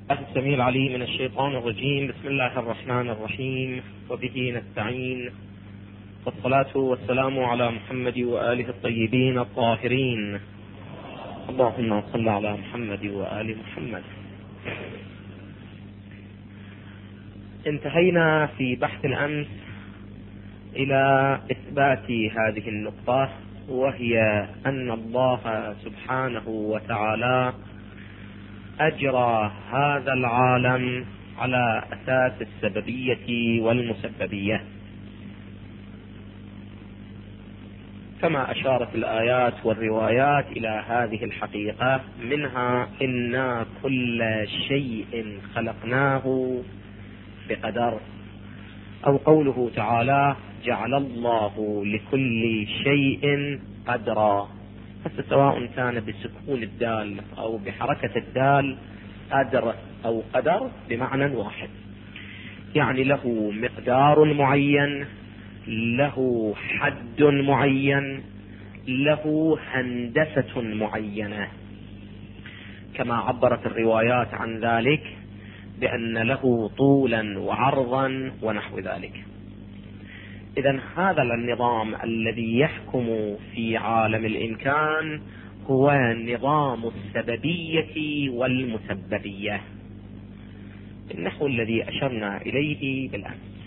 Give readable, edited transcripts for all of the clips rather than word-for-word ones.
السميع العليم من الشيطان الرجيم. بسم الله الرحمن الرحيم، وبه نستعين، والصلاة والسلام على محمد وآله الطيبين الطاهرين. اللهم صل على محمد وآل محمد. انتهينا في بحث الأمس إلى إثبات هذه النقطة، وهي أن الله سبحانه وتعالى أجرى هذا العالم على أساس السببية والمسببية، كما أشارت الآيات والروايات إلى هذه الحقيقة. منها إن كل شيء خلقناه بقدر، أو قوله تعالى جعل الله لكل شيء قدرا، سواء كان بسكون الدال أو بحركة الدال، قدر أو قدر بمعنى واحد، يعني له مقدار معين، له حد معين، له هندسة معينة، كما عبرت الروايات عن ذلك بأن له طولا وعرضا ونحو ذلك. إذن هذا النظام الذي يحكم في عالم الإمكان هو نظام السببية والمسببية، النحو الذي أشرنا إليه بالأمس.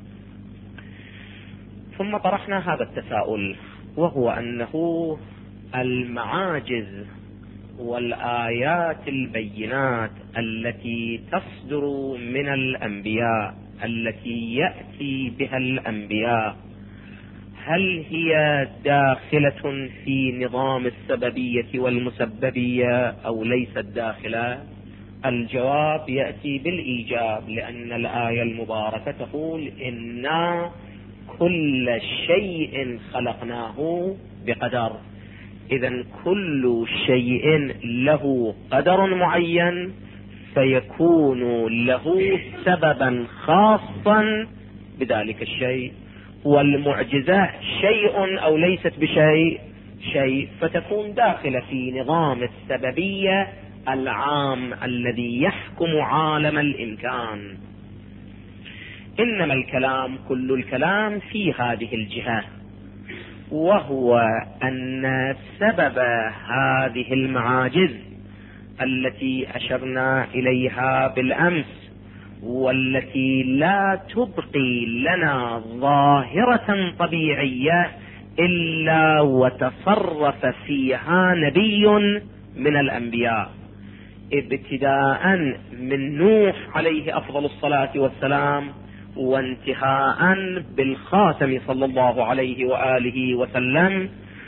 ثم طرحنا هذا التساؤل، وهو أنه المعاجز والآيات البينات التي تصدر من الأنبياء، التي يأتي بها الأنبياء، هل هي داخلة في نظام السببية والمسببية أو ليست داخلة؟ الجواب يأتي بالإيجاب، لأن الآية المباركة تقول إنا كل شيء خلقناه بقدر. إذن كل شيء له قدر معين، فيكون له سببا خاصا بذلك الشيء، والمعجزة شيء أو ليست بشيء شيء، فتكون داخلة في نظام السببية العام الذي يحكم عالم الإمكان. إنما الكلام، كل الكلام في هذه الجهة، وهو أن سبب هذه المعاجز التي أشرنا إليها بالأمس، والتي لا تبقي لنا ظاهرة طبيعية إلا وتصرف فيها نبي من الأنبياء، ابتداء من نوح عليه أفضل الصلاة والسلام، وانتهاء بالخاتم صلى الله عليه وآله وسلم،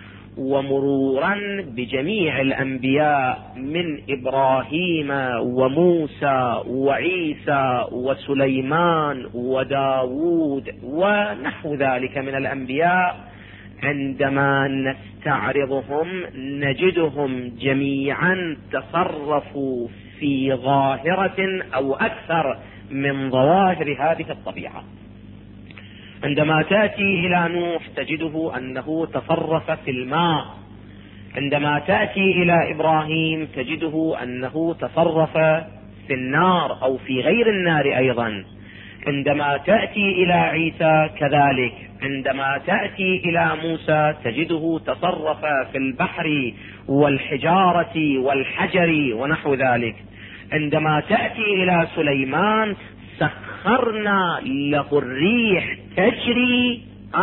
ومرورا بجميع الأنبياء من إبراهيم وموسى وعيسى وسليمان وداود ونحو ذلك من الأنبياء. عندما نستعرضهم نجدهم جميعا تصرفوا في ظاهرة أو أكثر من ظواهر هذه الطبيعة. عندما تأتي إلى نوح تجده أنه تصرف في الماء، عندما تأتي إلى إبراهيم تجده أنه تصرف في النار أو في غير النار أيضا، عندما تأتي إلى عيسى كذلك، عندما تأتي إلى موسى تجده تصرف في البحر والحجارة والحجر ونحو ذلك، عندما تأتي إلى سليمان سخرنا له الريح تجري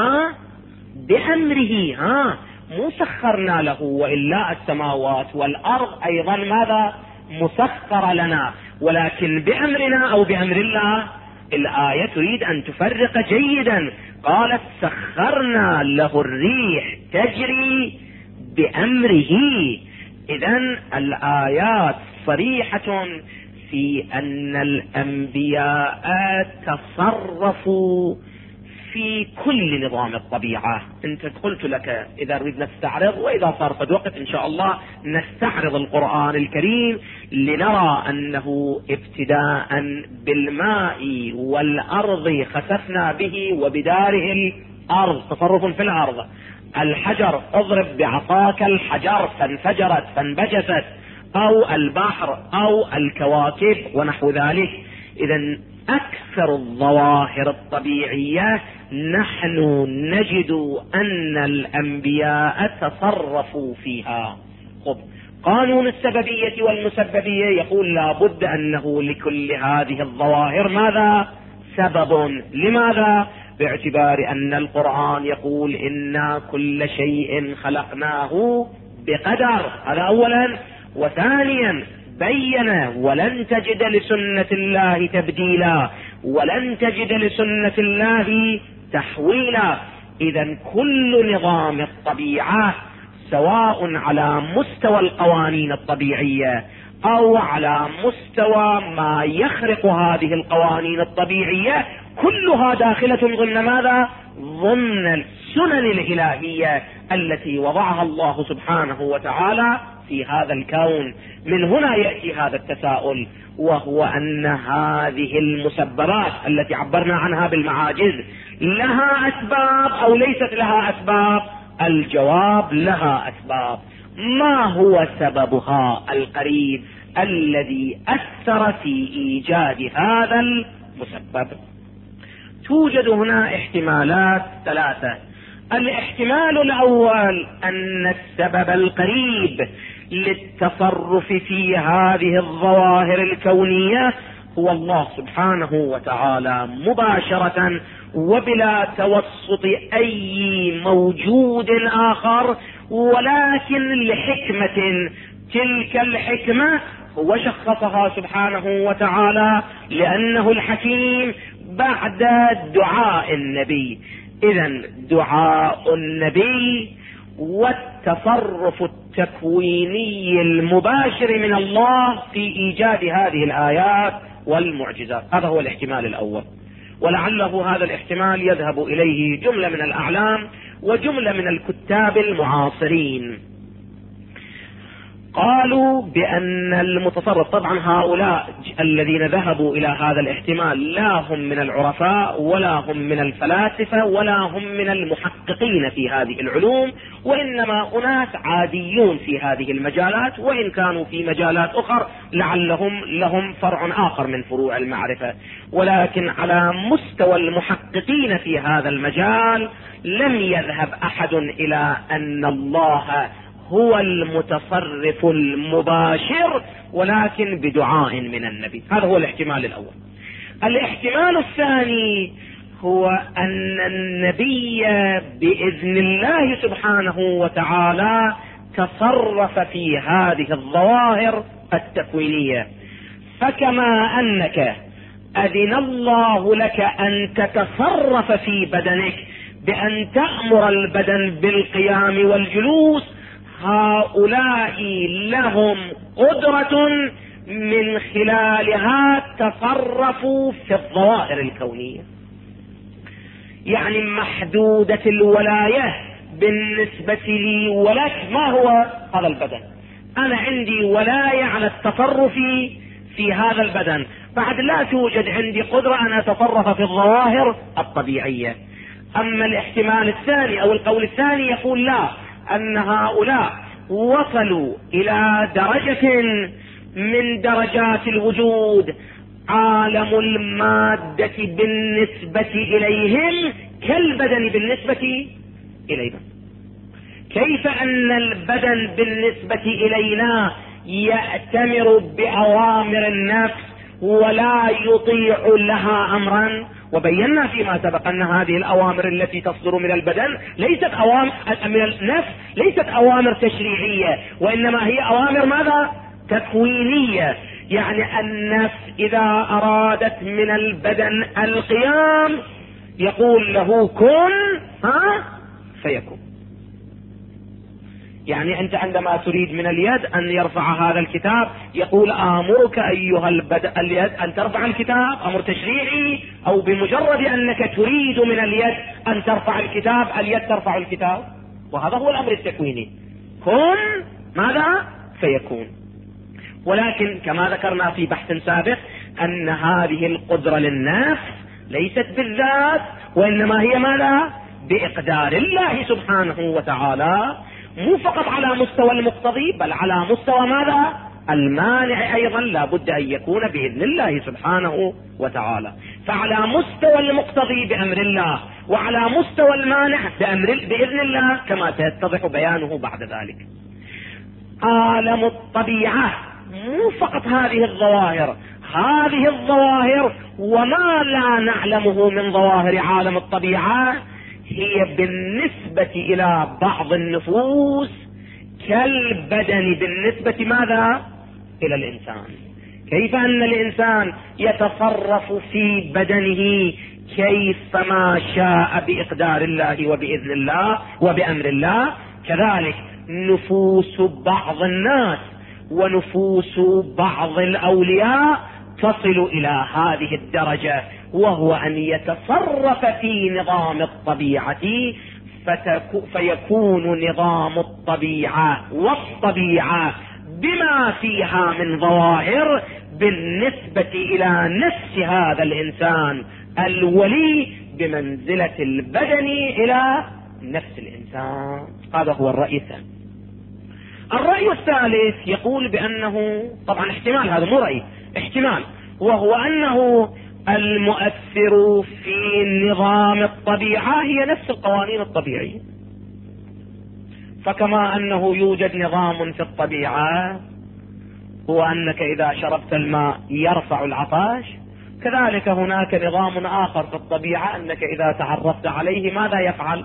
بأمره، مو سخرنا له، وإلا السماوات والأرض أيضا ماذا؟ مسخر لنا، ولكن بأمرنا أو بأمر الله. الآية تريد أن تفرق جيدا، قالت سخرنا له الريح تجري بأمره. إذن الآيات صريحة في أن الأنبياء تصرفوا في كل نظام الطبيعة. انت قلت لك إذا نريد نستعرض، وإذا صار قد وقت إن شاء الله نستعرض القرآن الكريم لنرى أنه ابتداء بالماء والأرض خسفنا به وبداره الأرض، تصرف في الأرض. الحجر اضرب بعصاك الحجر فانفجرت فانبجست، أو البحر أو الكواكب ونحو ذلك. إذن أكثر الظواهر الطبيعية نحن نجد أن الأنبياء تصرفوا فيها. قانون السببية والمسببية يقول لا بد أنه لكل هذه الظواهر ماذا؟ سبب. لماذا؟ باعتبار أن القرآن يقول إنا كل شيء خلقناه بقدر، هذا أولا. وثانيا بين ولن تجد لسنة الله تبديلا ولن تجد لسنة الله تحويلا. إذن كل نظام الطبيعة سواء على مستوى القوانين الطبيعية أو على مستوى ما يخرق هذه القوانين الطبيعية كلها داخلة ضمن ماذا؟ ضمن السنن الإلهية التي وضعها الله سبحانه وتعالى في هذا الكون. من هنا يأتي هذا التساؤل، وهو أن هذه المسببات التي عبرنا عنها بالمعاجز لها أسباب أو ليست لها أسباب؟ الجواب لها أسباب. ما هو سببها القريب الذي أثر في إيجاد هذا المسبب؟ توجد هنا احتمالات ثلاثة. الاحتمال الأول أن السبب القريب للتصرف في هذه الظواهر الكونية هو الله سبحانه وتعالى مباشرة وبلا توسط أي موجود آخر، ولكن لحكمة. تلك الحكمة هو شخصها سبحانه وتعالى لأنه الحكيم بعد دعاء النبي. إذن دعاء النبي والتصرف التكويني المباشر من الله في إيجاد هذه الآيات والمعجزات، هذا هو الاحتمال الأول. ولعله هذا الاحتمال يذهب إليه جملة من الأعلام وجملة من الكتاب المعاصرين. قالوا بأن المتصرف، طبعا هؤلاء الذين ذهبوا إلى هذا الاحتمال لا هم من العرفاء ولا هم من الفلاسفة ولا هم من المحققين في هذه العلوم، وإنما أناس عاديون في هذه المجالات، وإن كانوا في مجالات أخرى لعلهم لهم فرع آخر من فروع المعرفة. ولكن على مستوى المحققين في هذا المجال لم يذهب أحد إلى أن الله هو المتصرف المباشر، ولكن بدعاء من النبي. هذا هو الاحتمال الأول. الاحتمال الثاني هو أن النبي بإذن الله سبحانه وتعالى تصرف في هذه الظواهر التكوينية. فكما أنك أذن الله لك أن تتصرف في بدنك بأن تأمر البدن بالقيام والجلوس، هؤلاء لهم قدرة من خلالها تصرفوا في الظواهر الكونية. يعني محدودة الولاية بالنسبة لي ولك ما هو هذا البدن. أنا عندي ولاية على التصرف في هذا البدن، بعد لا توجد عندي قدرة أن أتصرف في الظواهر الطبيعية. أما الاحتمال الثاني أو القول الثاني يقول لا، أن هؤلاء وصلوا إلى درجة من درجات الوجود عالم المادة بالنسبة إليهم كالبدن بالنسبة إلينا. كيف أن البدن بالنسبة إلينا يأتمر بأوامر النفس ولا يطيع لها أمرا، وبينا فيما سبق أن هذه الأوامر التي تصدر من البدن ليست أوامر من النفس، ليست أوامر تشريعية، وإنما هي أوامر ماذا؟ تكوينية. يعني النفس إذا أرادت من البدن القيام يقول له كن فيكون. يعني أنت عندما تريد من اليد أن يرفع هذا الكتاب يقول آمرك أيها اليد أن ترفع الكتاب، أمر تشريعي، أو بمجرد أنك تريد من اليد أن ترفع الكتاب اليد ترفع الكتاب، وهذا هو الأمر التكويني. كن ماذا؟ فيكون. ولكن كما ذكرنا في بحث سابق أن هذه القدرة للنفس ليست بالذات، وإنما هي ماذا؟ بإقدار الله سبحانه وتعالى، مو فقط على مستوى المقتضي بل على مستوى ماذا؟ المانع أيضا لا بد أن يكون بإذن الله سبحانه وتعالى. فعلى مستوى المقتضي بأمر الله، وعلى مستوى المانع بإذن الله، كما سيتضح بيانه بعد ذلك. عالم الطبيعة مو فقط هذه الظواهر، هذه الظواهر وما لا نعلمه من ظواهر عالم الطبيعة هي بالنسبة إلى بعض النفوس كالبدن بالنسبة ماذا؟ إلى الإنسان. كيف أن الإنسان يتصرف في بدنه كيفما شاء بإقدار الله وبإذن الله وبأمر الله، كذلك نفوس بعض الناس ونفوس بعض الأولياء تصل إلى هذه الدرجة، وهو أن يتصرف في نظام الطبيعة فيكون نظام الطبيعة والطبيعة بما فيها من ظواهر بالنسبة إلى نفس هذا الإنسان الولي بمنزلة البدن إلى نفس الإنسان. هذا هو الرأي الثاني. الرأي الثالث يقول بأنه، طبعا احتمال، هذا مو رأي، احتمال، وهو أنه المؤثر في نظام الطبيعة هي نفس القوانين الطبيعية. فكما أنه يوجد نظام في الطبيعة هو أنك إذا شربت الماء يرفع العطش، كذلك هناك نظام آخر في الطبيعة أنك إذا تعرفت عليه ماذا يفعل؟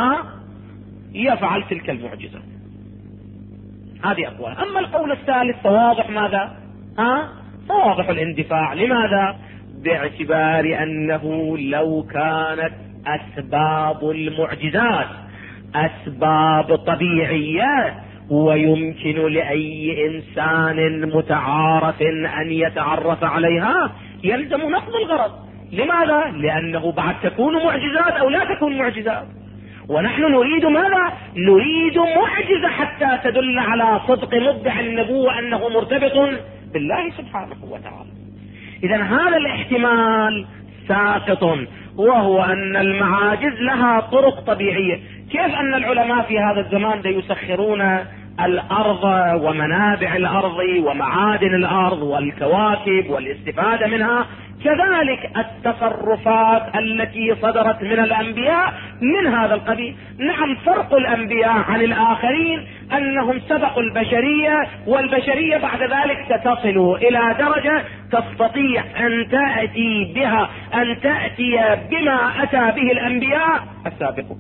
يفعل تلك المعجزة. هذه أقوال. أما القول الثالث فواضح ماذا؟ فواضح الاندفاع. لماذا؟ باعتبار أنه لو كانت أسباب المعجزات أسباب طبيعية ويمكن لأي إنسان متعارف أن يتعرف عليها يلزم نقض الغرض. لماذا؟ لأنه بعد تكون معجزات أو لا تكون معجزات، ونحن نريد ماذا؟ نريد معجزة حتى تدل على صدق مدعي النبوة أنه مرتبط بالله سبحانه وتعالى. إذن هذا الاحتمال ساقط، وهو أن المعاجز لها طرق طبيعية. كيف أن العلماء في هذا الزمان يسخرون الأرض ومنابع الأرض ومعادن الأرض والكواكب والاستفادة منها، كذلك التصرفات التي صدرت من الأنبياء من هذا القبيل. نعم، فرق الأنبياء عن الآخرين أنهم سبقوا البشرية، والبشرية بعد ذلك ستصل إلى درجة تستطيع أن تأتي بما أتى به الأنبياء السابقون.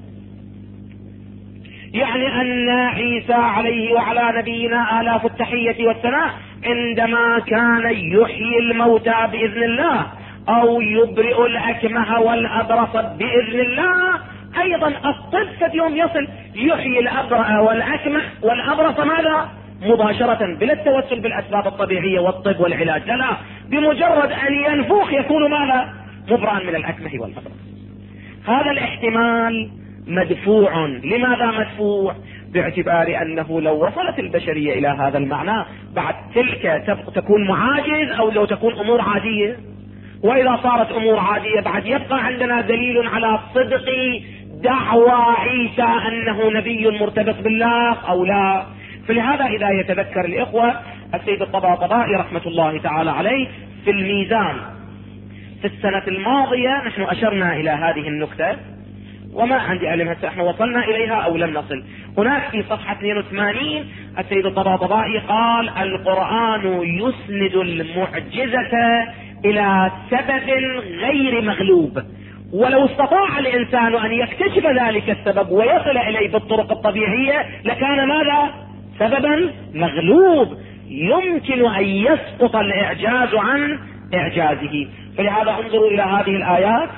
يعني أن عيسى عليه وعلى نبينا آلاف التحية والثناء عندما كان يحيي الموتى بإذن الله أو يبرئ الأكمه والأبرص بإذن الله، أيضا الطب في يوم يصل يحيي الأبرأ والأكمه والأبرص ماذا؟ مباشرة، بلا التوسل بالأسباب الطبيعية والطب والعلاج، لا، بمجرد أن ينفخ يكون ماذا؟ مبرأ من الأكمه والأبرص. هذا الاحتمال مدفوع. لماذا مدفوع؟ باعتبار أنه لو وصلت البشرية إلى هذا المعنى بعد تلك تكون معاجز أو لو تكون أمور عادية. وإذا صارت أمور عادية بعد يبقى عندنا دليل على صدق دعوى عيسى أنه نبي مرتبط بالله أو لا. فلهذا إذا يتذكر الإخوة السيد الطباطبائي رحمة الله تعالى عليه في الميزان في السنة الماضية نحن أشرنا إلى هذه النكتة، وما عندي علم هسه احنا وصلنا اليها او لم نصل. هناك في صفحة 82 السيد الطباطبائي قال: القرآن يسند المعجزة الى سبب غير مغلوب، ولو استطاع الانسان ان يكتشف ذلك السبب ويصل اليه بالطرق الطبيعية لكان ماذا؟ سببا مغلوب يمكن ان يسقط الاعجاز عن اعجازه. فلهذا انظروا الى هذه الايات.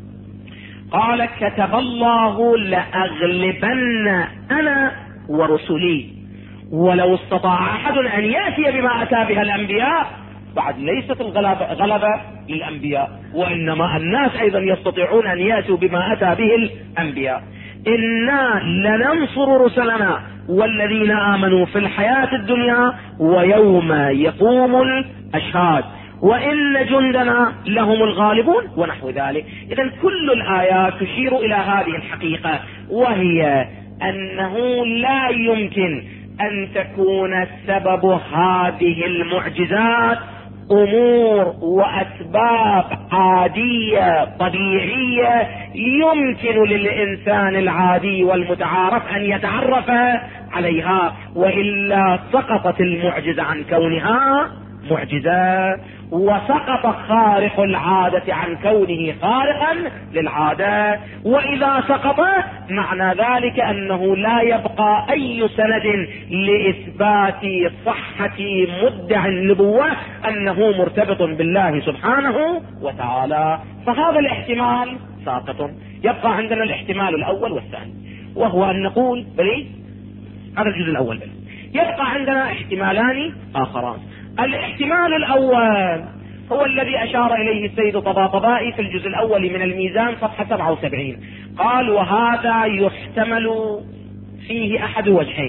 قال: كتب الله لأغلبن أنا ورسلي. ولو استطاع أحد أن يأتي بما أتى بها الأنبياء بعد ليست الغلبة للأنبياء، وإنما الناس أيضا يستطيعون أن يأتوا بما أتى به الأنبياء. إنا لننصر رسلنا والذين آمنوا في الحياة الدنيا ويوم يقوم الأشهاد وإن جندنا لهم الغالبون ونحو ذلك. إذن كل الآيات تشير إلى هذه الحقيقة، وهي أنه لا يمكن أن تكون سبب هذه المعجزات أمور وأسباب عادية طبيعية يمكن للإنسان العادي والمتعارف أن يتعرف عليها، وإلا سقطت المعجزة عن كونها معجزة، وسقط خارق العادة عن كونه خارقا للعادة. وإذا سقط معنى ذلك أنه لا يبقى أي سند لإثبات صحة مدعي النبوة أنه مرتبط بالله سبحانه وتعالى، فهذا الاحتمال ساقط. يبقى عندنا الاحتمال الأول والثاني، وهو أن نقول بلي هذا الجزء الأول بلي. يبقى عندنا احتمالان آخران. الاحتمال الأول هو الذي أشار إليه السيد طباطبائي في الجزء الأول من الميزان صفحة 77. قال: وهذا يحتمل فيه أحد وجهين،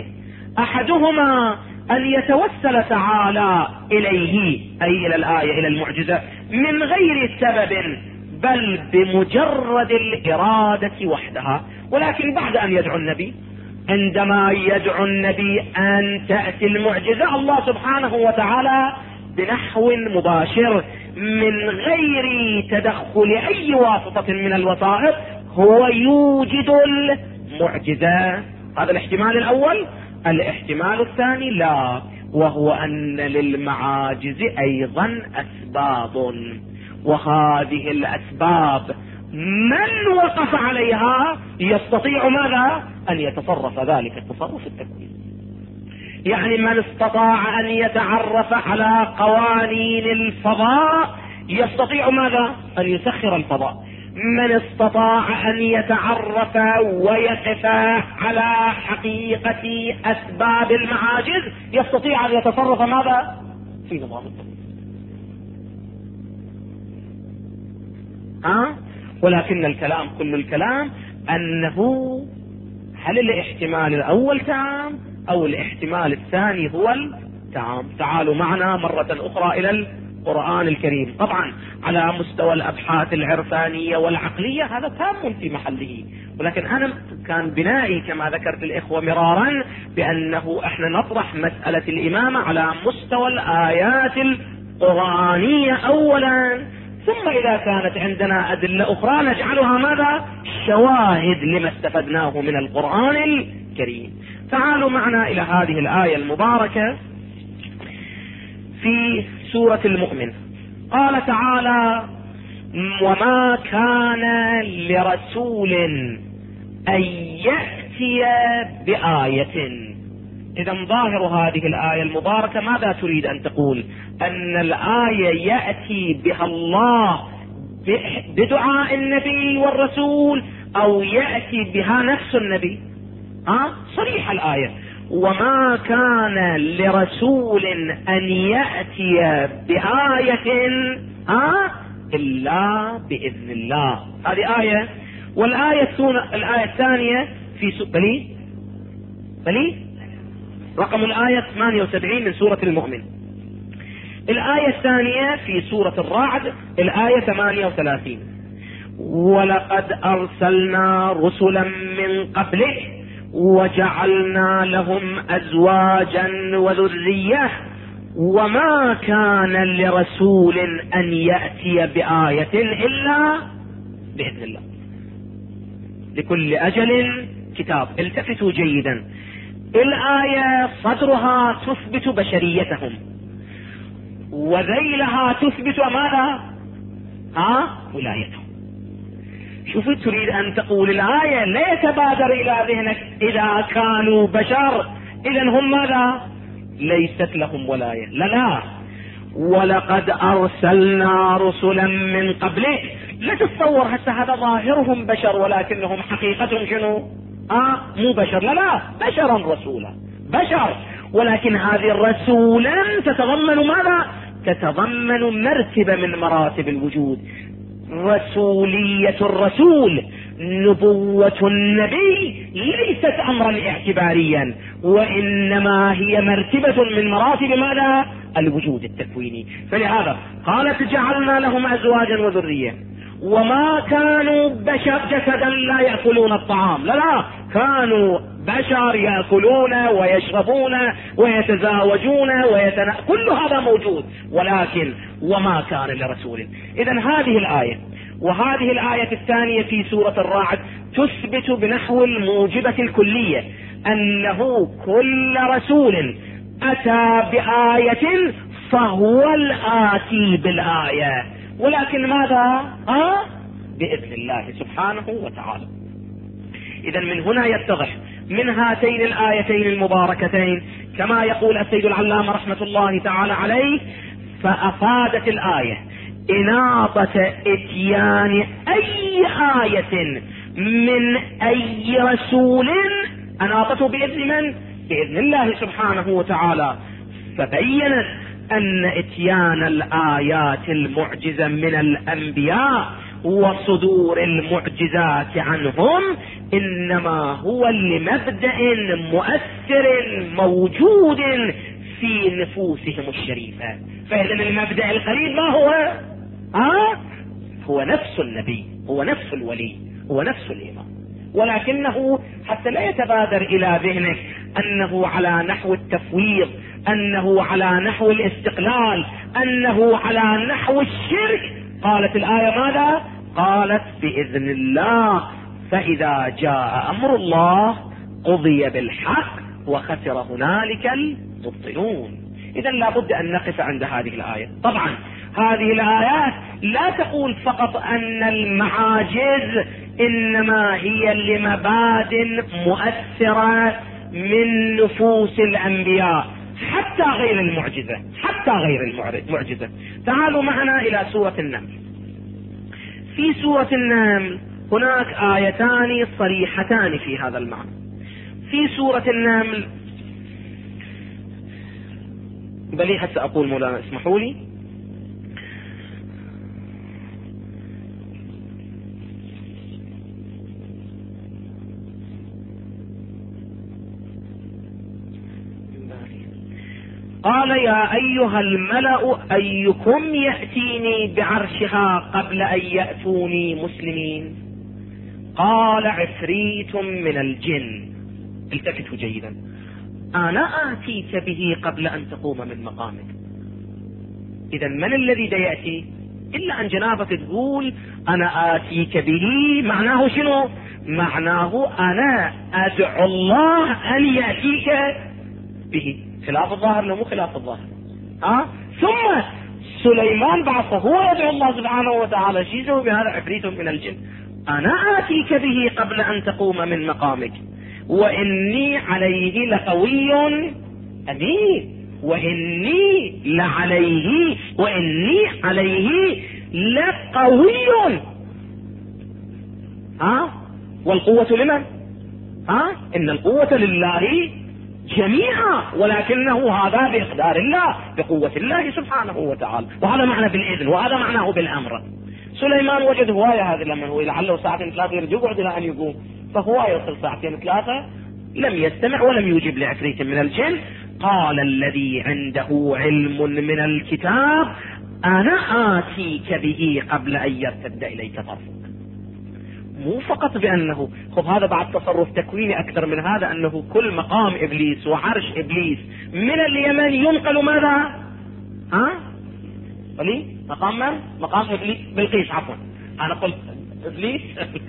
أحدهما أن يتوسل تعالى إليه أي إلى الآية إلى المعجزة من غير سبب بل بمجرد الإرادة وحدها، ولكن بعد أن يدعو النبي. عندما يدعو النبي أن تأتي المعجزة، الله سبحانه وتعالى بنحو مباشر من غير تدخل أي واسطة من الوسائط هو يوجد المعجزة. هذا الاحتمال الأول. الاحتمال الثاني لا، وهو أن للمعاجز أيضا أسباب، وهذه الأسباب من وقف عليها يستطيع ماذا؟ أن يتصرف ذلك التصرف التكويني. يعني من استطاع أن يتعرف على قوانين الفضاء يستطيع ماذا؟ أن يسخر الفضاء. من استطاع أن يتعرف ويقف على حقيقة أسباب المعاجز يستطيع أن يتصرف ماذا؟ في نظام التكوين. ولكن الكلام كل الكلام أنه هل الاحتمال الأول تام أو الاحتمال الثاني هو التام؟ تعالوا معنا مرة أخرى إلى القرآن الكريم. طبعا على مستوى الأبحاث العرفانية والعقلية هذا تام في محله، ولكن أنا كان بنائي كما ذكرت الإخوة مرارا بأنه احنا نطرح مسألة الإمامة على مستوى الآيات القرآنية أولا، ثم إذا كانت عندنا أدلة أخرى نجعلها ماذا؟ شواهد لما استفدناه من القرآن الكريم. تعالوا معنا إلى هذه الآية المباركة في سورة المؤمن. قال تعالى: وما كان لرسول أن يأتي بآية. إذا ظاهر هذه الآية المباركة ماذا تريد أن تقول؟ أن الآية يأتي بها الله بدعاء النبي والرسول أو يأتي بها نفس النبي؟ صريح الآية: وما كان لرسول أن يأتي بآية إلا بإذن الله. هذه آية. والآية الثانية في بلي رقم الآية 78 من سورة المؤمن. الآية الثانية في سورة الرعد الآية 38: ولقد أرسلنا رسلا من قبله وجعلنا لهم أزواجا وذرية وما كان لرسول أن يأتي بآية إلا بإذن الله. لكل أجل كتاب. التفتوا جيدا، الآية صدرها تثبت بشريتهم، وذيلها تثبت ماذا؟ ولايتهم. شوفوا، تريد أن تقول الآية لا يتبادر إلى ذهنك إذا كانوا بشر إذا هم ماذا؟ ليست لهم ولاية. لا، ولقد أرسلنا رسلا من قبله. لا تتصور هسه هذا ظاهرهم بشر ولكنهم حقيقتهم شنو؟ مو بشر. لا، بشرا رسولا، بشر، ولكن هذه الرسولا تتضمن ماذا؟ تتضمن مرتبة من مراتب الوجود. رسولية الرسول، نبوة النبي ليست أمرا اعتباريا، وإنما هي مرتبة من مراتب ماذا؟ الوجود التكويني. فلهذا قالت: جعلنا لهم أزواجا وذرية. وما كانوا بشر جسدا لا يأكلون الطعام، لا، كانوا بشر يأكلون ويشربون ويتزاوجون كل هذا موجود، ولكن وما كان لرسول. إذن هذه الآية وهذه الآية الثانية في سورة الرعد تثبت بنحو الموجبة الكلية أنه كل رسول أتى بآية فهو الآتي بالآية، ولكن ماذا؟ بإذن الله سبحانه وتعالى. إذن من هنا يتضح من هاتين الآيتين المباركتين كما يقول السيد العلامة رحمة الله تعالى عليه: فأفادت الآية إناطة إتيان أي آية من أي رسول، أناطته بإذن من؟ بإذن الله سبحانه وتعالى، فبينت أن إتيان الآيات المعجزة من الأنبياء وصدور المعجزات عنهم إنما هو لمبدأ مؤثر موجود في نفوسهم الشريفة. فإذن المبدأ القريب ما هو؟ هو نفس النبي، هو نفس الولي، هو نفس الإمام، ولكنه حتى لا يتبادر إلى ذهنك أنه على نحو التفويض، أنه على نحو الاستقلال، أنه على نحو الشرك. قالت الآية ماذا؟ قالت بإذن الله، فإذا جاء أمر الله قضي بالحق وخسر هنالك المبطلون. إذن لابد أن نقف عند هذه الآية. طبعا هذه الآيات لا تقول فقط أن المعاجز إنما هي لمبادئ مؤثرة من نفوس الأنبياء، حتى غير المعجزة، حتى غير المعجزة. تعالوا معنا إلى سورة النمل. في سورة النمل هناك آيتان صريحتان في هذا المعنى. في سورة النمل بل حتى أقول مولانا اسمحوا لي، قال: يا أيها الملأ أيكم يأتيني بعرشها قبل أن يأتوني مسلمين؟ قال: عفريت من الجن. التفتوا جيدا: أنا آتيك به قبل أن تقوم من مقامك. إذا من الذي يأتي؟ إلا أن جنابك تقول أنا آتيك به، معناه شنو؟ معناه أنا أدعو الله أن يأتيك به. خلاف الظاهر لو مو خلاف الظاهر. ثم سليمان بعثه هو يدعو الله سبحانه وتعالى، شو يسوي بهذا؟ عفريت من الجن. أنا آتيك به قبل أن تقوم من مقامك وإني عليه لقوي أمين. وإني عليه لقوي. والقوة لمن؟ إن القوة لله جميعا، ولكنه هذا بإقدار الله، بقوة الله سبحانه وتعالى. وهذا معنى بالإذن، وهذا معناه بالأمر. سليمان وجد هواية هذا لما هو لعله ساعتين ثلاثة يرجع يقعد إلى أن يقوم، فهو يوصل ساعتين ثلاثة لم يستمع ولم يجب لعفريت من الجن. قال الذي عنده علم من الكتاب أنا آتيك به قبل أن يرتد إليك طرفك. مو فقط بأنه هذا بعد تصرف تكويني أكثر من هذا، أنه كل مقام إبليس وعرش إبليس من اليمن ينقل ماذا؟ مقام من؟ مقام إبليس بلقيس، عفوا أنا قلت إبليس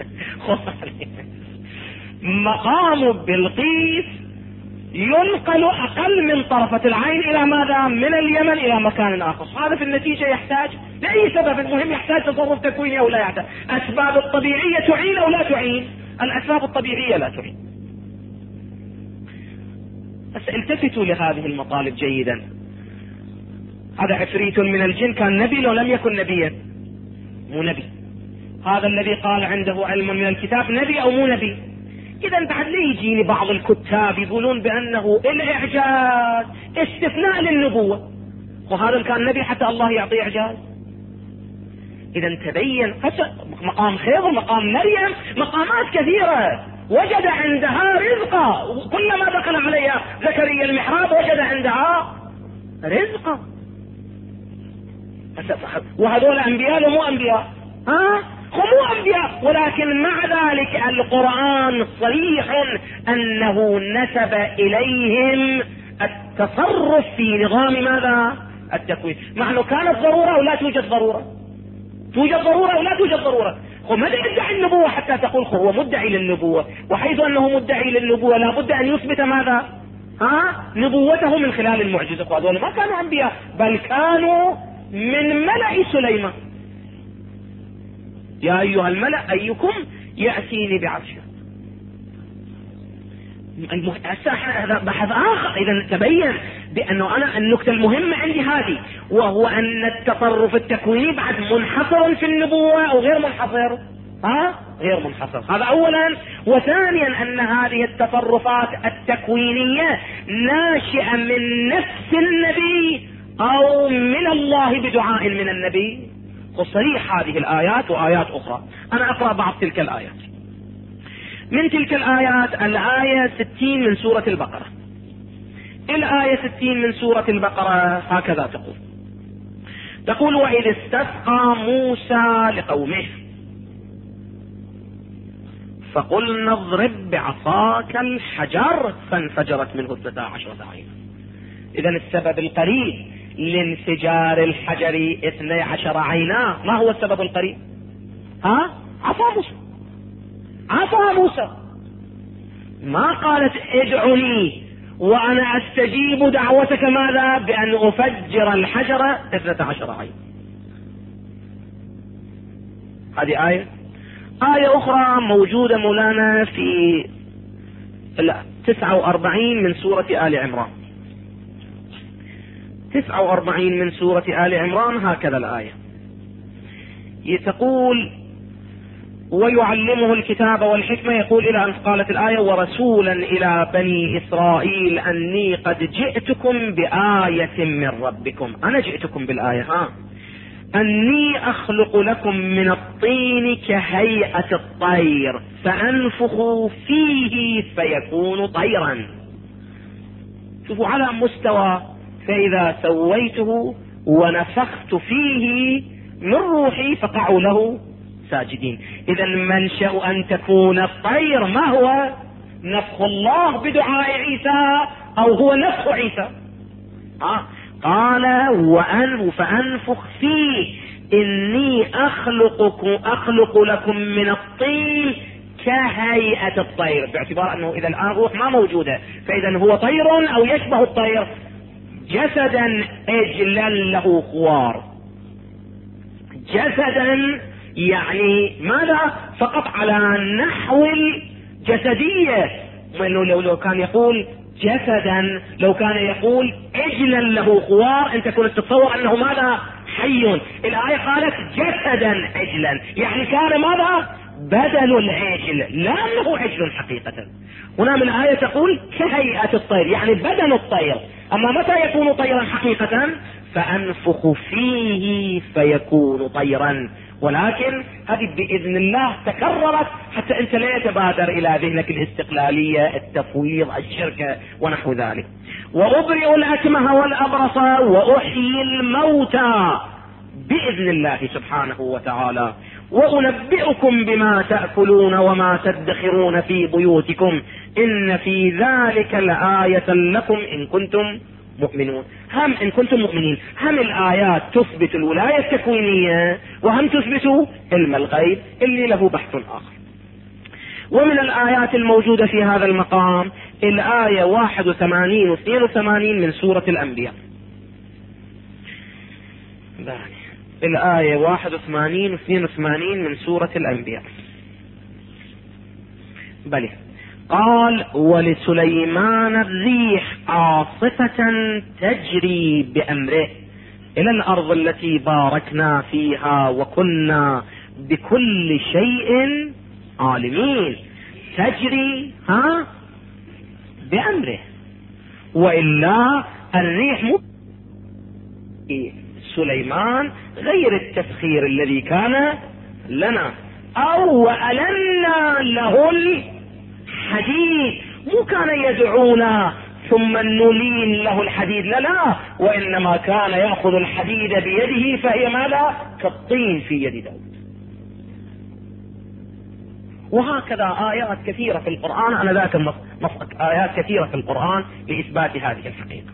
مقام بلقيس ينقل أقل من طرفة العين إلى ماذا؟ من اليمن إلى مكان آخر. هذا في النتيجة يحتاج لأي سبب مهم، يحتاج تصرف تكويني أو لا يحتاج. أسباب الطبيعية تعين أو لا تعين؟ الأسباب الطبيعية لا تعين. بس التفتوا لهذه المطالب جيدا. هذا عفريت من الجن كان نبي لو لم يكن نبيا؟ مو نبي. هذا الذي قال عنده علم من الكتاب نبي أو مو نبي؟ إذا بعد لا يجيني بعض الكتاب يقولون بأنه الإعجاز استثناء للنبوة، وهذا كان نبي حتى الله يعطيه إعجاز. إذا تبين مقام خير، مقام مريم، مقامات كثيرة وجد عندها رزقا، كلما دخل عليها زكريا المحراب وجد عندها رزقا. وهذول أنبياء ومو أنبياء؟ هم مو أنبياء، ولكن مع ذلك القرآن صريح أنه نسب إليهم التصرف في نظام ماذا؟ التكوين. مع أنه كانت ضرورة أو لا توجد ضرورة؟ توجد ضرورة أو لا توجد ضرورة؟ ماذا يدعي النبوة حتى تقول هو مدعي للنبوة؟ وحيث أنه مدعي للنبوة لابد أن يثبت ماذا؟ نبوته من خلال المعجزة. وهذول ما كانوا أنبياء، بل كانوا من ملأ سليمان. يا أيها الملأ أيكم يأتيني بعرشه. هذا بحث آخر. إذا تبين بأنه أنا النكتة المهمة عندي هذه، وهو أن التصرف التكويني بعد منحصر في النبوة أو غير منحصر؟ غير منحصر. هذا أولا. وثانيا أن هذه التصرفات التكوينية ناشئة من نفس النبي أو من الله بدعاء من النبي. وصريح هذه الآيات وآيات أخرى. أنا أقرأ بعض تلك الآيات. من تلك الآيات الآية 60 من سورة البقرة. الآية 60 من سورة البقرة هكذا تقول وإذ استسقى موسى لقومه فقلنا اضرب بعصاك الحجر فانفجرت منه 12 عينا. إذن السبب القريب لانفجار الحجر 12 عينا ما هو السبب القريب؟ عصا موسى. ما قالت ادعني وأنا أستجيب دعوتك ماذا؟ بأن أفجر الحجر 12 عين. هذه آية أخرى موجودة مولانا في 49 من سورة آل عمران. 49 من سورة آل عمران هكذا الآية تقول ويعلمه الكتاب والحكمة. يقول إلى أن قالت الآية ورسولا إلى بني إسرائيل أني قد جئتكم بآية من ربكم. أنا جئتكم بالآية أني أخلق لكم من الطين كهيئة الطير فأنفخ فيه فيكون طيرا. شوفوا على مستوى فإذا سويته ونفخت فيه من روحي فقعوا له ساجدين. إذا منشأ أن تكون الطير ما هو؟ نفخ الله بدعاء عيسى أو هو نفخ عيسى. قال فأنفخ فيه إني أخلق لكم من الطين كهيئة الطير، باعتبار أنه إذا الآن روح ما موجودة، فإذا هو طير أو يشبه الطير، جسدا أجلا له خوار. جسدا يعني ماذا؟ فقط على نحو الجسدية. لو كان يقول جسدا، لو كان يقول عجلا له خوار، انت كنت تتصور انه ماذا؟ حي. الآية قالت جسدا عجلا، يعني كان ماذا؟ بدل العجل، لا انه عجل حقيقة. هنا من الآية تقول كهيئة الطير، يعني بدن الطير. اما متى يكون طيرا حقيقة؟ فأنفخ فيه فيكون طيرا. ولكن هذه بإذن الله تكررت حتى انت لا يتبادر الى ذهنك الاستقلالية، التفويض، الشركة ونحو ذلك. وأبرئ الأكمه والأبرص وأحيي الموتى بإذن الله سبحانه وتعالى وأنبئكم بما تأكلون وما تدخرون في بيوتكم إن في ذلك لآية لكم إن كنتم مؤمنون. هم إن كنتم مؤمنين، هم الآيات تثبت الولاية التكوينية وهم تثبت علم الغيب اللي له بحث آخر. ومن الآيات الموجودة في هذا المقام الآية 81 و 82 من سورة الأنبياء. الآية 81 و 82 من سورة الأنبياء. بلى قال ولسليمان الريح عاصفة تجري بأمره إلى الأرض التي باركنا فيها وكنا بكل شيء عالمين. تجري بأمره، وإلا الريح سليمان غير التسخير الذي كان لنا. أو وألنا له الحديد، مو كان يدعونا ثم نلين له الحديد، لا، وإنما كان يأخذ الحديد بيده فهي ماذا؟ كالطين في يد داود. وهكذا آيات كثيرة في القرآن، أنا ذاك آيات كثيرة في القرآن لإثبات هذه الحقيقة.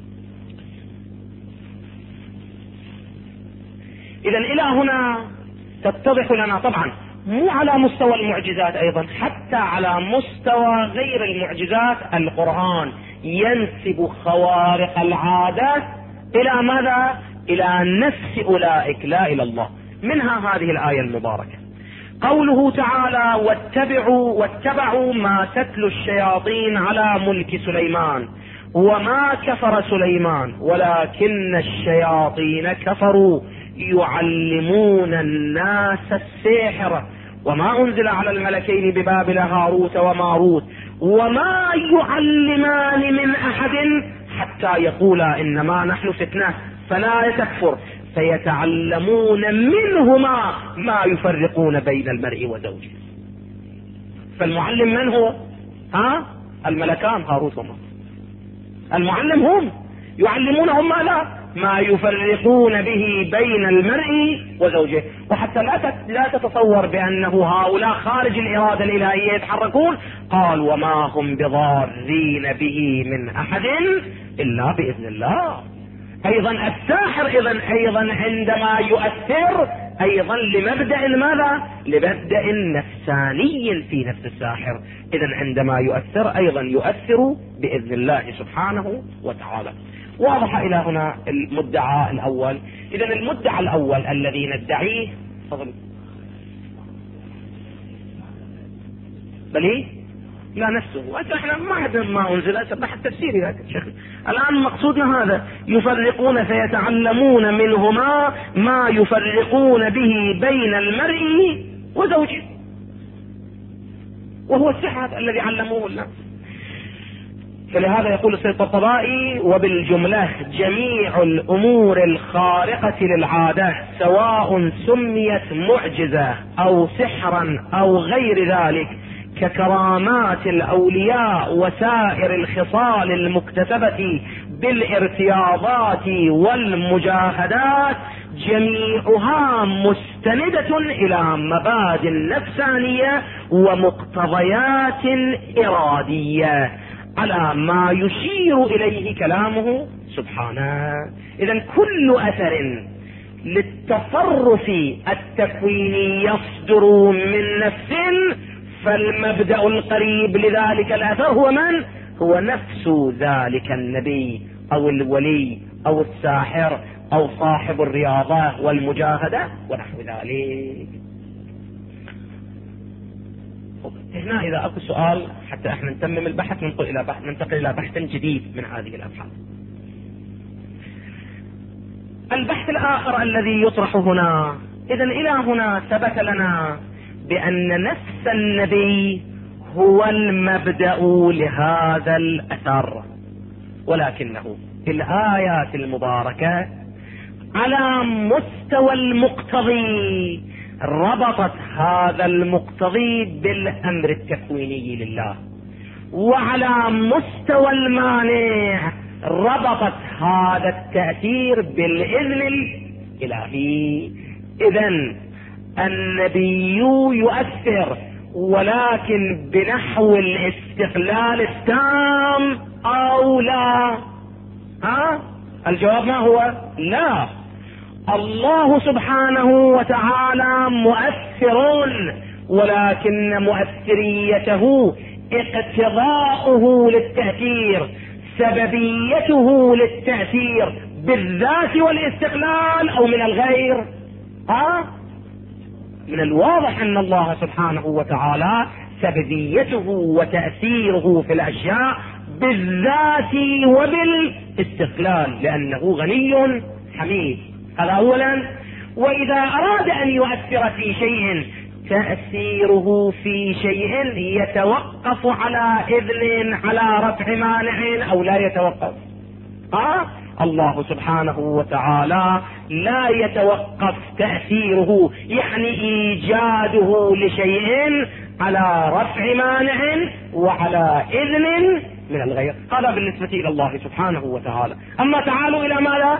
إذا إلى هنا تتضح لنا، طبعا مو على مستوى المعجزات أيضا، حتى على مستوى غير المعجزات القرآن ينسب خوارق العادة إلى ماذا؟ إلى نفس أولئك لا إلى الله. منها هذه الآية المباركة، قوله تعالى: واتبعوا ما تتلو الشياطين على ملك سليمان وما كفر سليمان ولكن الشياطين كفروا يعلمون الناس السحر وما أنزل على الملكين ببابل هاروت وماروت وما يعلمان من أحد حتى يقولا إنما نحن فتنة فلا تكفر فيتعلمون منهما ما يفرقون بين المرء وزوجه. فالمعلم من هو؟ الملكان هاروت وماروت. المعلم هم يعلمونهم ما يفرقون به بين المرء وزوجه. وحتى لا تتصور بأنه هؤلاء خارج الإرادة الإلهية يتحركون، قال: وما هم بضارين به من أحد إلا بإذن الله. أيضا الساحر أيضا عندما يؤثر أيضا لمبدأ ماذا؟ لمبدأ نفساني في نفس الساحر. إذا عندما يؤثر أيضا يؤثر بإذن الله سبحانه وتعالى. واضح إلى هنا المدعى الأول. إذا المدعى الأول الذي ندعيه بل لا نفسه، احنا ما انزل سبح التفسير ذاك الشيخ. الان مقصودنا هذا، يفرقون فيتعلمون منهما ما يفرقون به بين المرء وزوجه، وهو السحر الذي علموه الله. فلهذا يقول السيد الطبطبائي: وبالجملة جميع الأمور الخارقة للعادة سواء سميت معجزة أو سحرا أو غير ذلك ككرامات الأولياء وسائر الخصال المكتسبة بالارتياضات والمجاهدات، جميعها مستندة إلى مبادئ نفسانية ومقتضيات إرادية على ما يشير إليه كلامه سبحانه. إذن كل أثر للتصرف التكويني يصدر من نفس، فالمبدأ القريب لذلك الأثر هو من؟ هو نفس ذلك النبي أو الولي أو الساحر أو صاحب الرياضة والمجاهدة ونحو ذلك. هنا إذا أكو سؤال حتى احنا نتمم البحث ننتقل إلى بحث جديد من هذه الأبحاث. البحث الآخر الذي يطرح هنا، إذن إلى هنا ثبت لنا بأن نفس النبي هو المبدأ لهذا الأثر، ولكنه في الآيات المباركة على مستوى المقتضي ربطت هذا المقتضي بالأمر التكويني لله، وعلى مستوى المانع ربطت هذا التأثير بالإذن الإلهي. إذن النبي يؤثر ولكن بنحو الاستقلال التام أو لا؟ الجواب ما هو؟ لا. الله سبحانه وتعالى مؤثر، ولكن مؤثريته اقتضاؤه للتأثير، سببيته للتأثير بالذات والاستقلال أو من الغير. من الواضح أن الله سبحانه وتعالى سببيته وتأثيره في الأشياء بالذات وبالاستقلال، لأنه غني حميد. هذا أولا. وإذا أراد أن يؤثر في شيء تأثيره في شيء يتوقف على إذن على رفع مانع أو لا يتوقف. الله سبحانه وتعالى لا يتوقف تأثيره، يعني إيجاده لشيء على رفع مانع وعلى إذن من الغير. هذا بالنسبة إلى الله سبحانه وتعالى. أما تعالوا إلى ماذا؟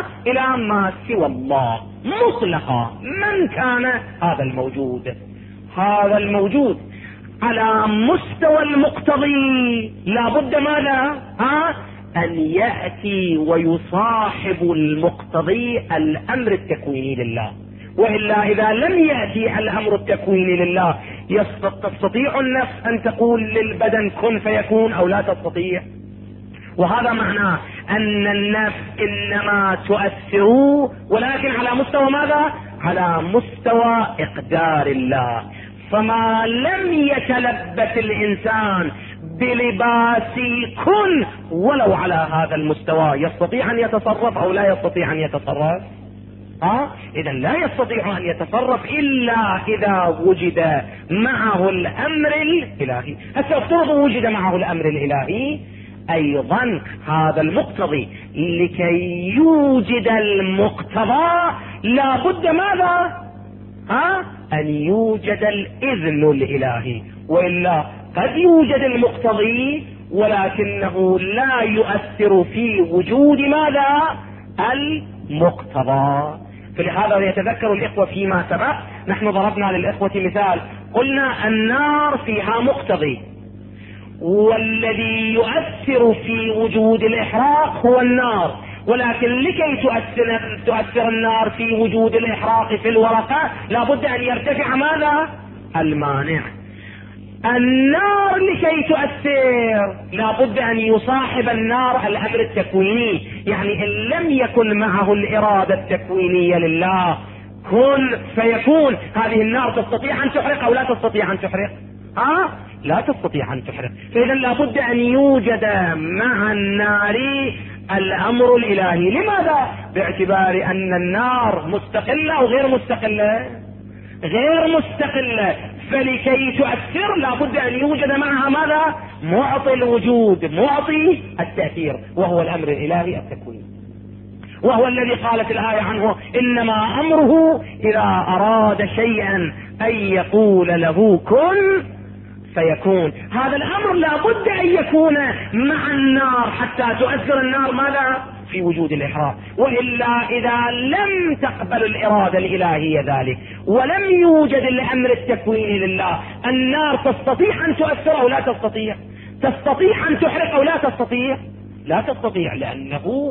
إلى ما سوى الله مطلقا، من كان هذا الموجود. هذا الموجود على مستوى المقتضي لابد ماذا؟ أن يأتي ويصاحب المقتضي الأمر التكويني لله، وإلا إذا لم يأتي الأمر التكويني لله تستطيع النفس أن تقول للبدن كن فيكون أو لا تستطيع؟ وهذا معناه أن النفس إنما تؤثر ولكن على مستوى ماذا؟ على مستوى إقدار الله. فما لم يتلبس الإنسان بلباس كن ولو على هذا المستوى يستطيع أن يتصرف أو لا يستطيع أن يتصرف؟ إذا لا يستطيع أن يتصرف إلا إذا وجد معه الأمر الإلهي. افترض وجد معه الأمر الإلهي، أيضا هذا المقتضي لكي يوجد المقتضى لابد ماذا؟ أن يوجد الإذن الإلهي، وإلا قد يوجد المقتضي ولكنه لا يؤثر في وجود ماذا؟ المقتضى. فلهذا يتذكر الإخوة فيما سبق نحن ضربنا للإخوة مثال، قلنا النار فيها مقتضي، والذي يؤثر في وجود الإحراق هو النار، ولكن لكي تؤثر النار في وجود الإحراق في الورقة لابد أن يرتفع ماذا؟ المانع. النار لكي تؤثر لابد أن يصاحب النار الأمر التكويني، يعني إن لم يكن معه الإرادة التكوينية لله كن فيكون، هذه النار تستطيع أن تحرق أو لا تستطيع أن تحرق؟ لا تستطيع أن تحرق. فإذا لابد أن يوجد مع النار الأمر الإلهي. لماذا؟ باعتبار أن النار مستقلة أو غير مستقلة؟ غير مستقلة، فلكي تؤثر لابد أن يوجد معها ماذا؟ معطي الوجود، معطي التأثير، وهو الأمر الإلهي التكويني، وهو الذي قالت الآية عنه إنما أمره إذا أراد شيئا أن يقول له كن فيكون. هذا الأمر لابد أن يكون مع النار حتى تؤثر النار ماذا؟ في وجود الإحراق، وإلا إذا لم تقبل الإرادة الإلهية ذلك ولم يوجد الأمر التكويني لله، النار تستطيع أن تؤثر أو لا تستطيع؟ تستطيع أن تحرق أو لا تستطيع؟ لا تستطيع، لأنه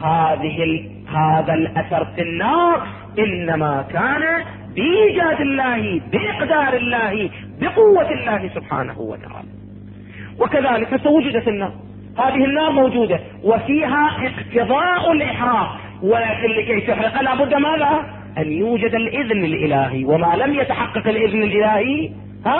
هذا الأثر في النار إنما كان بإيجاد الله، بإقدار الله، بقوة الله سبحانه وتعالى. وكذلك فوجدت النار، هذه النار موجودة وفيها اقتضاء الإحراق، ولكن لكي تحرق لابد ماذا؟ أن يوجد الإذن الإلهي، وما لم يتحقق الإذن الإلهي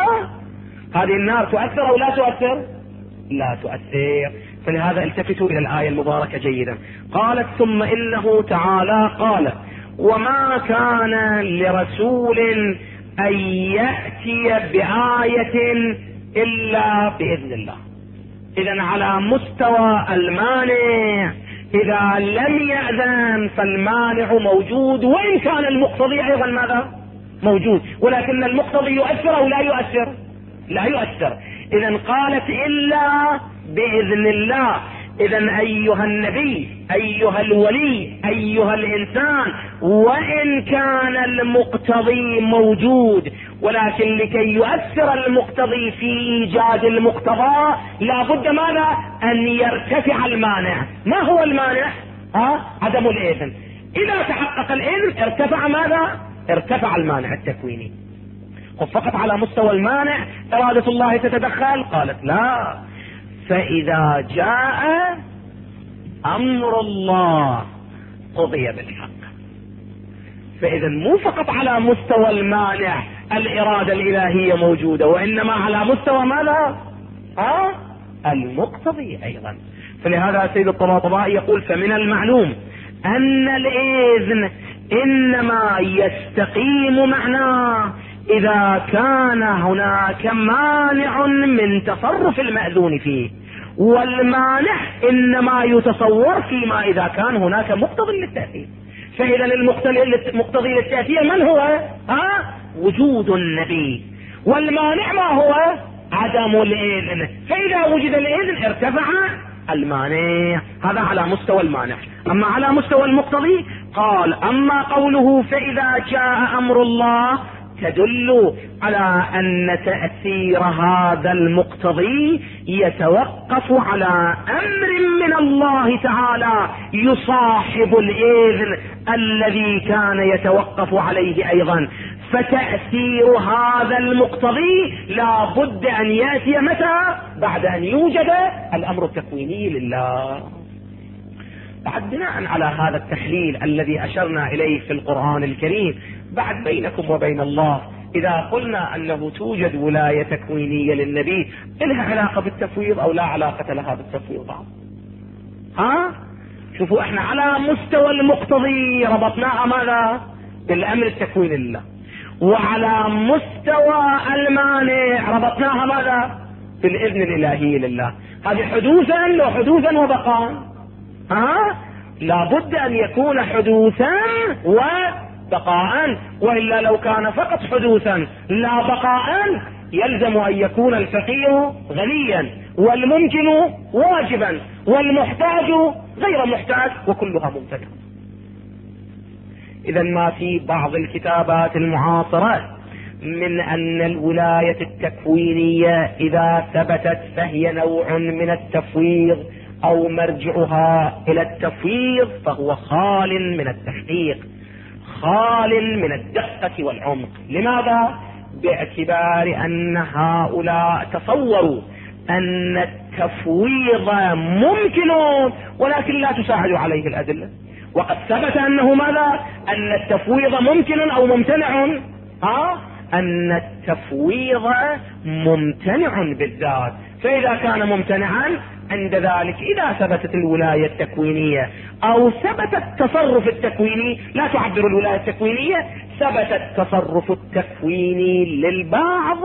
هذه النار تؤثر أو لا تؤثر؟ لا تؤثر. فلهذا التفتوا إلى الآية المباركة جيدا. قالت ثم إنه تعالى قال وما كان لرسول أن يأتي بآية إلا بإذن الله. إذن على مستوى المانع إذا لم يأذن فالمانع موجود، وإن كان المقتضي أيضا ماذا؟ موجود، ولكن المقتضي يؤثر أو لا يؤثر؟ لا يؤثر. إذن قالت إلا بإذن الله. إذن أيها النبي، أيها الولي، أيها الإنسان، وإن كان المقتضي موجود ولكن لكي يؤثر المقتضي في إيجاد المقتضى لابد ماذا؟ أن يرتفع المانع. ما هو المانع؟ عدم الإذن. إذا تحقق الإذن ارتفع ماذا؟ ارتفع المانع التكويني. فقط على مستوى المانع إرادة الله تتدخل؟ قالت لا. فإذا جاء أمر الله قضي بالحق. فإذا مو فقط على مستوى المانع الإرادة الإلهية موجودة، وإنما على مستوى ماذا؟ المقتضي أيضا. فلهذا سيد الطباطبائي يقول فمن المعلوم أن الإذن إنما يستقيم معناه إذا كان هناك مانع من تصرف المأذون فيه، والمانع إنما يتصور فيما إذا كان هناك مقتضي للتأثير. فإذا المقتضي للتأثير من هو؟ وجود النبي. والمانع ما هو؟ عدم الإذن. فإذا وجد الإذن ارتفع المانع. هذا على مستوى المانع. أما على مستوى المقتضي قال أما قوله فإذا جاء أمر الله تدل على أن تأثير هذا المقتضي يتوقف على أمر من الله تعالى يصاحب الإذن الذي كان يتوقف عليه أيضا. فتأثير هذا المقتضي لا بد أن يأتي متى؟ بعد أن يوجد الأمر التكويني لله. بعد بناء على هذا التحليل الذي أشرنا إليه في القرآن الكريم، بعد بينكم وبين الله إذا قلنا أنه توجد ولاية تكوينية للنبي، لها علاقة بالتفويض أو لا علاقة لها بالتفويض؟ شوفوا احنا على مستوى المقتضي ربطناها ماذا؟ بالأمر التكويني لله، وعلى مستوى المانع ربطناها ماذا؟ بالإذن الإلهي لله. هذه حدوثا لو حدوثا وبقاء، لا بد أن يكون حدوثا وبقاء، وإلا لو كان فقط حدوثا لا بقاء يلزم أن يكون الفقير غنيا والممكن واجبا والمحتاج غير محتاج، وكلها ممتنع. إذا ما في بعض الكتابات المعاصرة من أن الولاية التكوينية إذا ثبتت فهي نوع من التفويض أو مرجعها إلى التفويض، فهو خال من التحقيق، خال من الدقة والعمق. لماذا؟ باعتبار أن هؤلاء تصوروا أن التفويض ممكن ولكن لا تساعد عليه الأدلة، وقد ثبت أنه ماذا؟ أن التفويض ممكن أو ممتنع، أن التفويض ممتنع بالذات. فإذا كان ممتنعا عند ذلك إذا ثبتت الولاية التكوينية أو ثبت التصرف التكويني، لا تعبر الولاية التكوينية، ثبت التصرف التكويني للبعض،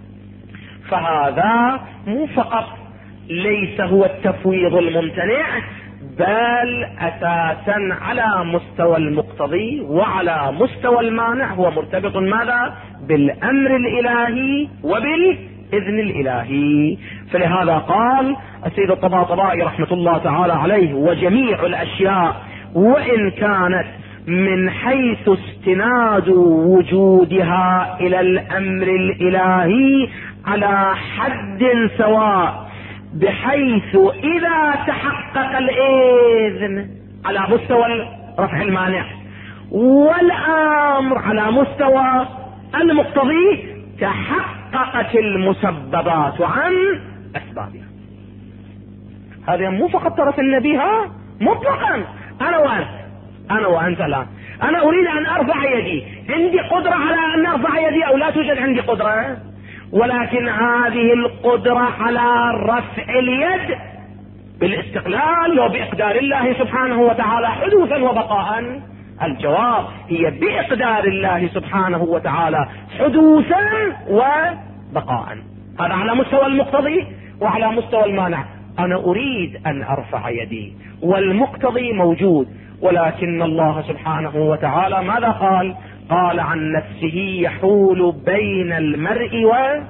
فهذا مو فقط ليس هو التفويض الممتنع، بل أساسا على مستوى المقتضي وعلى مستوى المانع هو مرتبط ماذا؟ بالأمر الإلهي وبالإذن الإلهي. فلهذا قال السيد الطباطبائي رحمة الله تعالى عليه: وجميع الأشياء وإن كانت من حيث استناد وجودها إلى الأمر الإلهي على حد سواء، بحيث إذا تحقق الإذن على مستوى رفع المانع والأمر على مستوى المقتضي تحققت المسببات عن أسبابها. هذا مو فقط طرف النبي، مطلقا أنا وأنت الآن أنا أريد أن أرفع يدي، عندي قدرة على أن أرفع يدي أو لا توجد عندي قدرة؟ ولكن هذه القدرة على رفع اليد بالاستقلال وبإقدار الله سبحانه وتعالى حدوثا وبقاء. الجواب هي بإقدار الله سبحانه وتعالى حدوثا وبقاء. هذا على مستوى المقتضي وعلى مستوى المانع. أنا أريد أن أرفع يدي والمقتضي موجود، ولكن الله سبحانه وتعالى ماذا قال؟ قال عن نفسه: يحول بين المرء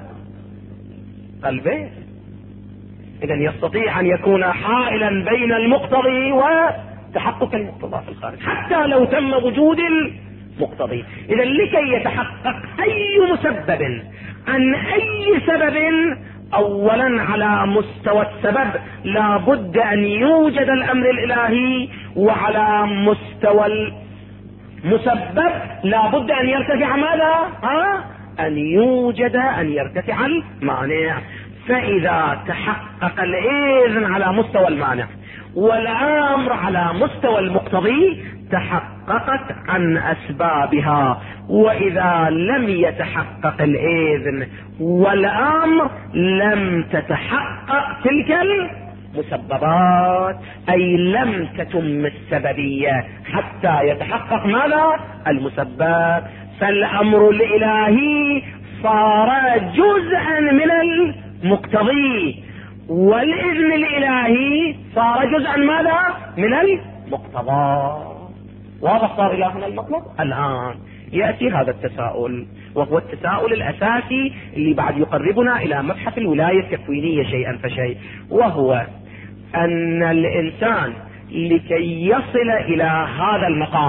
وقلبه. إذن يستطيع أن يكون حائلا بين المقتضي وتحقق المقتضى في الخارج حتى لو تم وجود المقتضي. إذن لكي يتحقق أي مسبب عن أي سبب، أولا على مستوى السبب لا بد أن يوجد الأمر الإلهي، وعلى مستوى المسبب لا بد أن يرتفع ماذا؟ أن يرتفع المانع. فإذا تحقق الإذن على مستوى المانع والأمر على مستوى المقتضي تحققت عن أسبابها. وإذا لم يتحقق الإذن والأمر لم تتحقق تلك المسببات، أي لم تتم السببية حتى يتحقق ماذا؟ المسبب. فالأمر الإلهي صار جزءا من المقتضي، والإذن الإلهي صار جزءا ماذا؟ من المقتضى. واضح صار إلى هنا المطلب؟ الآن يأتي هذا التساؤل، وهو التساؤل الأساسي اللي بعد يقربنا إلى مبحث الولاية التكوينية شيئا فشيء، وهو أن الإنسان لكي يصل إلى هذا المقام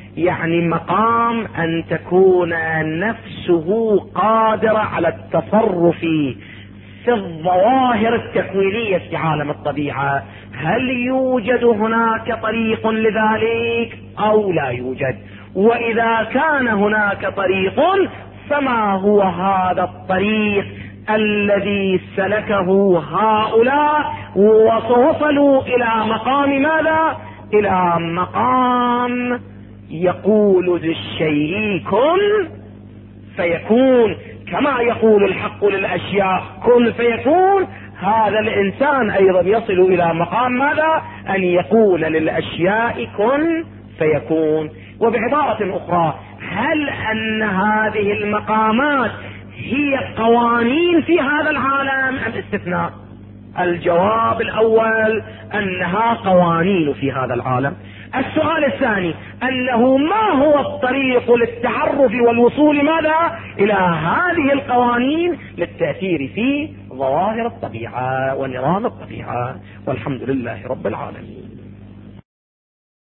يعني مقام أن تكون نفسه قادرة على التصرف في الظواهر التكوينية في عالم الطبيعة. هل يوجد هناك طريق لذلك أو لا يوجد؟ وإذا كان هناك طريق فما هو هذا الطريق الذي سلكه هؤلاء ووصلوا إلى مقام ماذا؟ إلى مقام يقول للشيء كن فيكون، كما يقول الحق للأشياء كن فيكون. هذا الإنسان أيضا يصل إلى مقام ماذا؟ أن يقول للأشياء كن فيكون. وبعبارة أخرى، هل أن هذه المقامات هي قوانين في هذا العالم أم استثناء؟ الجواب الأول أنها قوانين في هذا العالم. السؤال الثاني أنه ما هو الطريق للتعرف والوصول ماذا؟ إلى هذه القوانين للتأثير في ظواهر الطبيعة ونظام الطبيعة. والحمد لله رب العالمين.